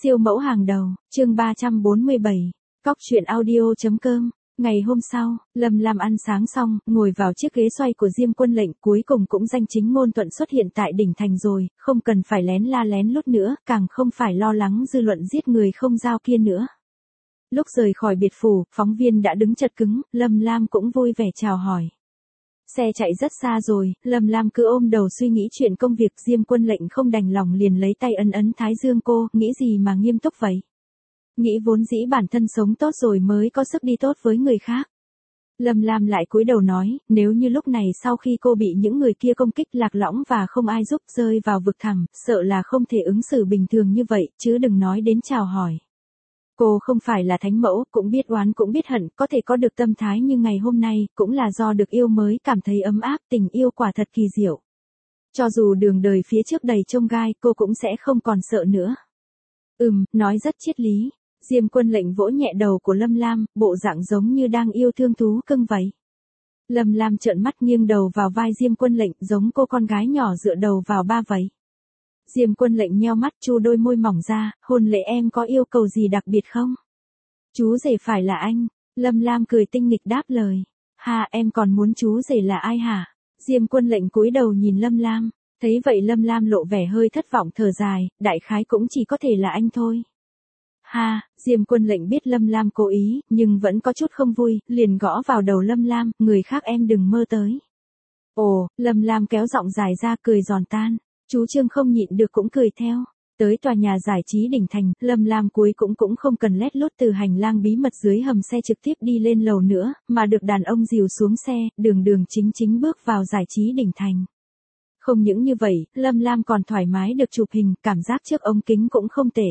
Siêu mẫu hàng đầu, chương 347, cóc truyện audio.com. Ngày hôm sau, Lâm Lam ăn sáng xong, ngồi vào chiếc ghế xoay của Diêm Quân Lệnh, cuối cùng cũng danh chính ngôn thuận xuất hiện tại đỉnh thành rồi, không cần phải lén la lén lút nữa, càng không phải lo lắng dư luận giết người không giao kia nữa. Lúc rời khỏi biệt phủ, phóng viên đã đứng chật cứng, Lâm Lam cũng vui vẻ chào hỏi. Xe chạy rất xa rồi, Lâm Lam cứ ôm đầu suy nghĩ chuyện công việc. Diêm Quân Lệnh không đành lòng liền lấy tay ấn ấn thái dương cô, nghĩ gì mà nghiêm túc vậy? Nghĩ vốn dĩ bản thân sống tốt rồi mới có sức đi tốt với người khác. Lâm Lam lại cúi đầu nói, nếu như lúc này sau khi cô bị những người kia công kích lạc lõng và không ai giúp, rơi vào vực thẳm, sợ là không thể ứng xử bình thường như vậy, chứ đừng nói đến chào hỏi. Cô không phải là thánh mẫu, cũng biết oán cũng biết hận, có thể có được tâm thái như ngày hôm nay, cũng là do được yêu mới cảm thấy ấm áp, tình yêu quả thật kỳ diệu. Cho dù đường đời phía trước đầy chông gai, cô cũng sẽ không còn sợ nữa. Nói rất triết lý. Diêm Quân Lệnh vỗ nhẹ đầu của Lâm Lam, bộ dạng giống như đang yêu thương thú cưng vậy. Lâm Lam trợn mắt nghiêng đầu vào vai Diêm Quân Lệnh, giống cô con gái nhỏ dựa đầu vào ba vậy. Diêm Quân Lệnh nheo mắt, chu đôi môi mỏng ra, hôn lễ em có yêu cầu gì đặc biệt không? Chú rể phải là anh. Lâm Lam cười tinh nghịch đáp lời. Ha, em còn muốn chú rể là ai hả? Diêm Quân Lệnh cúi đầu nhìn Lâm Lam, thấy vậy Lâm Lam lộ vẻ hơi thất vọng thở dài, đại khái cũng chỉ có thể là anh thôi. Ha, Diêm Quân Lệnh biết Lâm Lam cố ý, nhưng vẫn có chút không vui, liền gõ vào đầu Lâm Lam, người khác em đừng mơ tới. Ồ, Lâm Lam kéo giọng dài ra cười giòn tan, chú Trương không nhịn được cũng cười theo. Tới tòa nhà giải trí đỉnh thành, Lâm Lam cuối cũng không cần lét lút từ hành lang bí mật dưới hầm xe trực tiếp đi lên lầu nữa, mà được đàn ông dìu xuống xe, đường chính bước vào giải trí đỉnh thành. Không những như vậy, Lâm Lam còn thoải mái được chụp hình, cảm giác trước ống kính cũng không tệ.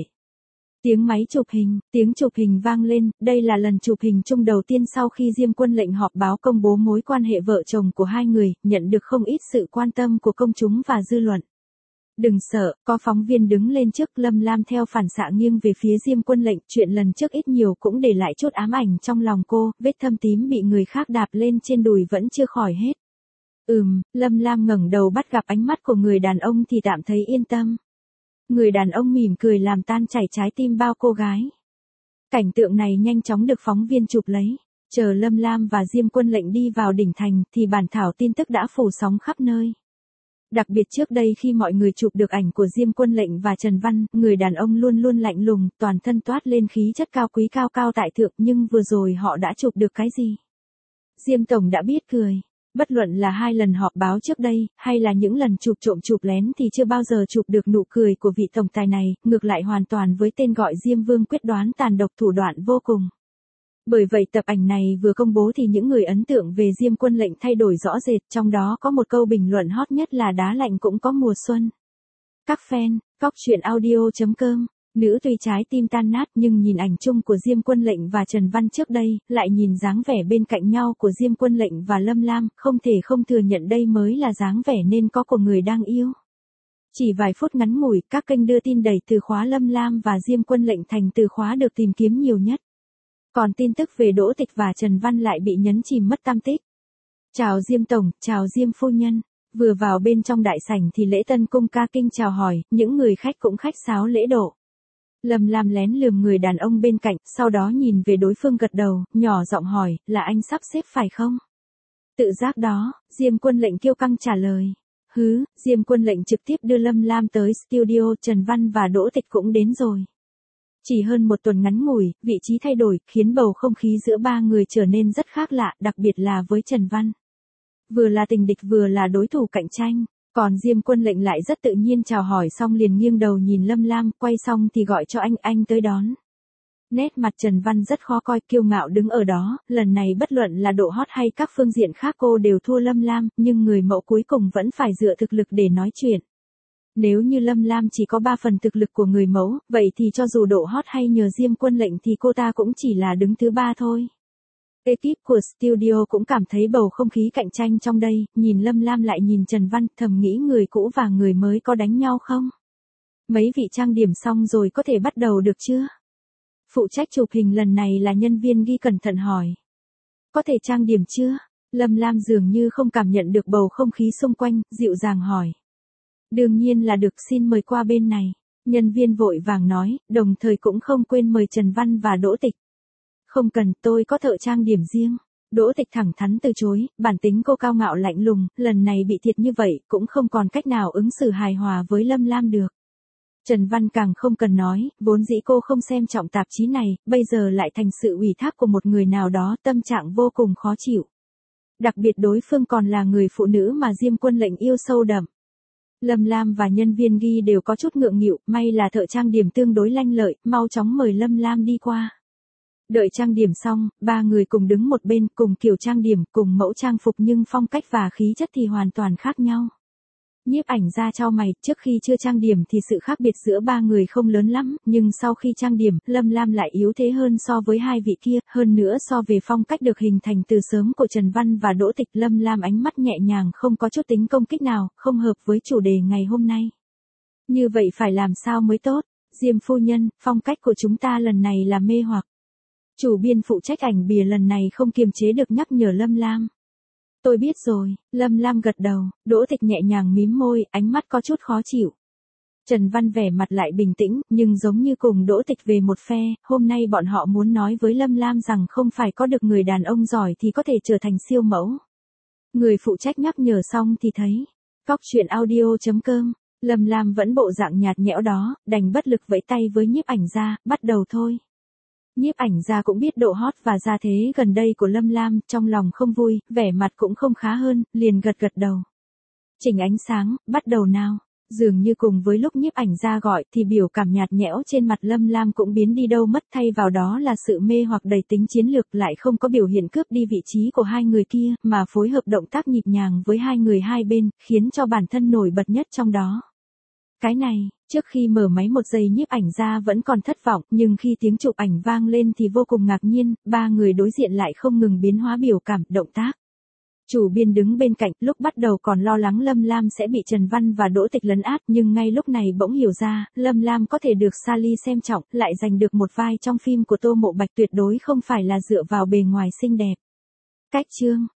Tiếng chụp hình vang lên, đây là lần chụp hình chung đầu tiên sau khi Diêm Quân Lệnh họp báo công bố mối quan hệ vợ chồng của hai người, nhận được không ít sự quan tâm của công chúng và dư luận. Đừng sợ, có phóng viên đứng lên trước. Lâm Lam theo phản xạ nghiêng về phía Diêm Quân Lệnh, chuyện lần trước ít nhiều cũng để lại chút ám ảnh trong lòng cô, vết thâm tím bị người khác đạp lên trên đùi vẫn chưa khỏi hết. Lâm Lam ngẩng đầu bắt gặp ánh mắt của người đàn ông thì tạm thấy yên tâm. Người đàn ông mỉm cười làm tan chảy trái tim bao cô gái. Cảnh tượng này nhanh chóng được phóng viên chụp lấy. Chờ Lâm Lam và Diêm Quân Lệnh đi vào đỉnh thành thì bản thảo tin tức đã phủ sóng khắp nơi. Đặc biệt trước đây khi mọi người chụp được ảnh của Diêm Quân Lệnh và Trần Văn, người đàn ông luôn luôn lạnh lùng, toàn thân toát lên khí chất cao quý cao cao tại thượng, nhưng vừa rồi họ đã chụp được cái gì? Diêm Tổng đã biết cười. Bất luận là 2 lần họp báo trước đây, hay là những lần chụp lén thì chưa bao giờ chụp được nụ cười của vị tổng tài này, ngược lại hoàn toàn với tên gọi Diêm Vương quyết đoán tàn độc thủ đoạn vô cùng. Bởi vậy tập ảnh này vừa công bố thì những người ấn tượng về Diêm Quân Lệnh thay đổi rõ rệt, trong đó có một câu bình luận hot nhất là đá lạnh cũng có mùa xuân. Các fan, cóc truyện audio.com. Nữ tuy trái tim tan nát nhưng nhìn ảnh chung của Diêm Quân Lệnh và Trần Văn trước đây, lại nhìn dáng vẻ bên cạnh nhau của Diêm Quân Lệnh và Lâm Lam, không thể không thừa nhận đây mới là dáng vẻ nên có của người đang yêu. Chỉ vài phút ngắn ngủi, các kênh đưa tin đẩy từ khóa Lâm Lam và Diêm Quân Lệnh thành từ khóa được tìm kiếm nhiều nhất. Còn tin tức về Đỗ Tịch và Trần Văn lại bị nhấn chìm mất tăm tích. Chào Diêm Tổng, chào Diêm Phu Nhân. Vừa vào bên trong đại sảnh thì lễ tân cung ca kinh chào hỏi, những người khách cũng khách sáo lễ độ. Lâm Lam lén lườm người đàn ông bên cạnh, sau đó nhìn về đối phương gật đầu, nhỏ giọng hỏi, là anh sắp xếp phải không? Tự giác đó, Diêm Quân Lệnh kiêu căng trả lời. Diêm Quân Lệnh trực tiếp đưa Lâm Lam tới studio, Trần Văn và Đỗ Tịch cũng đến rồi. Chỉ hơn một tuần ngắn ngủi, vị trí thay đổi, khiến bầu không khí giữa ba người trở nên rất khác lạ, đặc biệt là với Trần Văn. Vừa là tình địch vừa là đối thủ cạnh tranh. Còn Diêm Quân Lệnh lại rất tự nhiên chào hỏi xong liền nghiêng đầu nhìn Lâm Lam, quay xong thì gọi cho anh tới đón. Nét mặt Trần Văn rất khó coi, kiêu ngạo đứng ở đó, lần này bất luận là độ hot hay các phương diện khác cô đều thua Lâm Lam, nhưng người mẫu cuối cùng vẫn phải dựa thực lực để nói chuyện. Nếu như Lâm Lam chỉ có 3 phần thực lực của người mẫu, vậy thì cho dù độ hot hay nhờ Diêm Quân Lệnh thì cô ta cũng chỉ là đứng thứ 3 thôi. Ekip của studio cũng cảm thấy bầu không khí cạnh tranh trong đây, nhìn Lâm Lam lại nhìn Trần Văn, thầm nghĩ người cũ và người mới có đánh nhau không? Mấy vị trang điểm xong rồi có thể bắt đầu được chưa? Phụ trách chụp hình lần này là nhân viên ghi cẩn thận hỏi. Có thể trang điểm chưa? Lâm Lam dường như không cảm nhận được bầu không khí xung quanh, dịu dàng hỏi. Đương nhiên là được, xin mời qua bên này. Nhân viên vội vàng nói, đồng thời cũng không quên mời Trần Văn và Đỗ Tịch. Không cần, tôi có thợ trang điểm riêng. Đỗ Tịch thẳng thắn từ chối, bản tính cô cao ngạo lạnh lùng, lần này bị thiệt như vậy, cũng không còn cách nào ứng xử hài hòa với Lâm Lam được. Trần Văn càng không cần nói, vốn dĩ cô không xem trọng tạp chí này, bây giờ lại thành sự ủy thác của một người nào đó, tâm trạng vô cùng khó chịu. Đặc biệt đối phương còn là người phụ nữ mà Diêm Quân Lệnh yêu sâu đậm. Lâm Lam và nhân viên ghi đều có chút ngượng nghịu, may là thợ trang điểm tương đối lanh lợi, mau chóng mời Lâm Lam đi qua. Đợi trang điểm xong, ba người cùng đứng một bên, cùng kiểu trang điểm, cùng mẫu trang phục nhưng phong cách và khí chất thì hoàn toàn khác nhau. Nhiếp ảnh ra chau mày, trước khi chưa trang điểm thì sự khác biệt giữa ba người không lớn lắm, nhưng sau khi trang điểm, Lâm Lam lại yếu thế hơn so với hai vị kia, hơn nữa so về phong cách được hình thành từ sớm của Trần Văn và Đỗ Tịch, Lâm Lam ánh mắt nhẹ nhàng không có chút tính công kích nào, không hợp với chủ đề ngày hôm nay. Như vậy phải làm sao mới tốt? Diêm phu nhân, phong cách của chúng ta lần này là mê hoặc. Chủ biên phụ trách ảnh bìa lần này không kiềm chế được nhắc nhở Lâm Lam. Tôi biết rồi, Lâm Lam gật đầu, Đỗ Tịch nhẹ nhàng mím môi, ánh mắt có chút khó chịu. Trần Văn vẻ mặt lại bình tĩnh, nhưng giống như cùng Đỗ Tịch về một phe, hôm nay bọn họ muốn nói với Lâm Lam rằng không phải có được người đàn ông giỏi thì có thể trở thành siêu mẫu. Người phụ trách nhắc nhở xong thì thấy, Cóc Truyện Audio.com, Lâm Lam vẫn bộ dạng nhạt nhẽo đó, đành bất lực vẫy tay với nhiếp ảnh ra, bắt đầu thôi. Nhiếp ảnh ra cũng biết độ hot và gia thế gần đây của Lâm Lam, trong lòng không vui, vẻ mặt cũng không khá hơn, liền gật gật đầu. Chỉnh ánh sáng, bắt đầu nào. Dường như cùng với lúc nhiếp ảnh ra gọi thì biểu cảm nhạt nhẽo trên mặt Lâm Lam cũng biến đi đâu mất, thay vào đó là sự mê hoặc đầy tính chiến lược, lại không có biểu hiện cướp đi vị trí của hai người kia, mà phối hợp động tác nhịp nhàng với hai người hai bên, khiến cho bản thân nổi bật nhất trong đó. Cái này, trước khi mở máy một giây nhiếp ảnh ra vẫn còn thất vọng, nhưng khi tiếng chụp ảnh vang lên thì vô cùng ngạc nhiên, ba người đối diện lại không ngừng biến hóa biểu cảm, động tác. Chủ biên đứng bên cạnh, lúc bắt đầu còn lo lắng Lâm Lam sẽ bị Trần Văn và Đỗ Tịch lấn át, nhưng ngay lúc này bỗng hiểu ra, Lâm Lam có thể được Sally xem trọng, lại giành được một vai trong phim của Tô Mộ Bạch tuyệt đối không phải là dựa vào bề ngoài xinh đẹp. Cách chương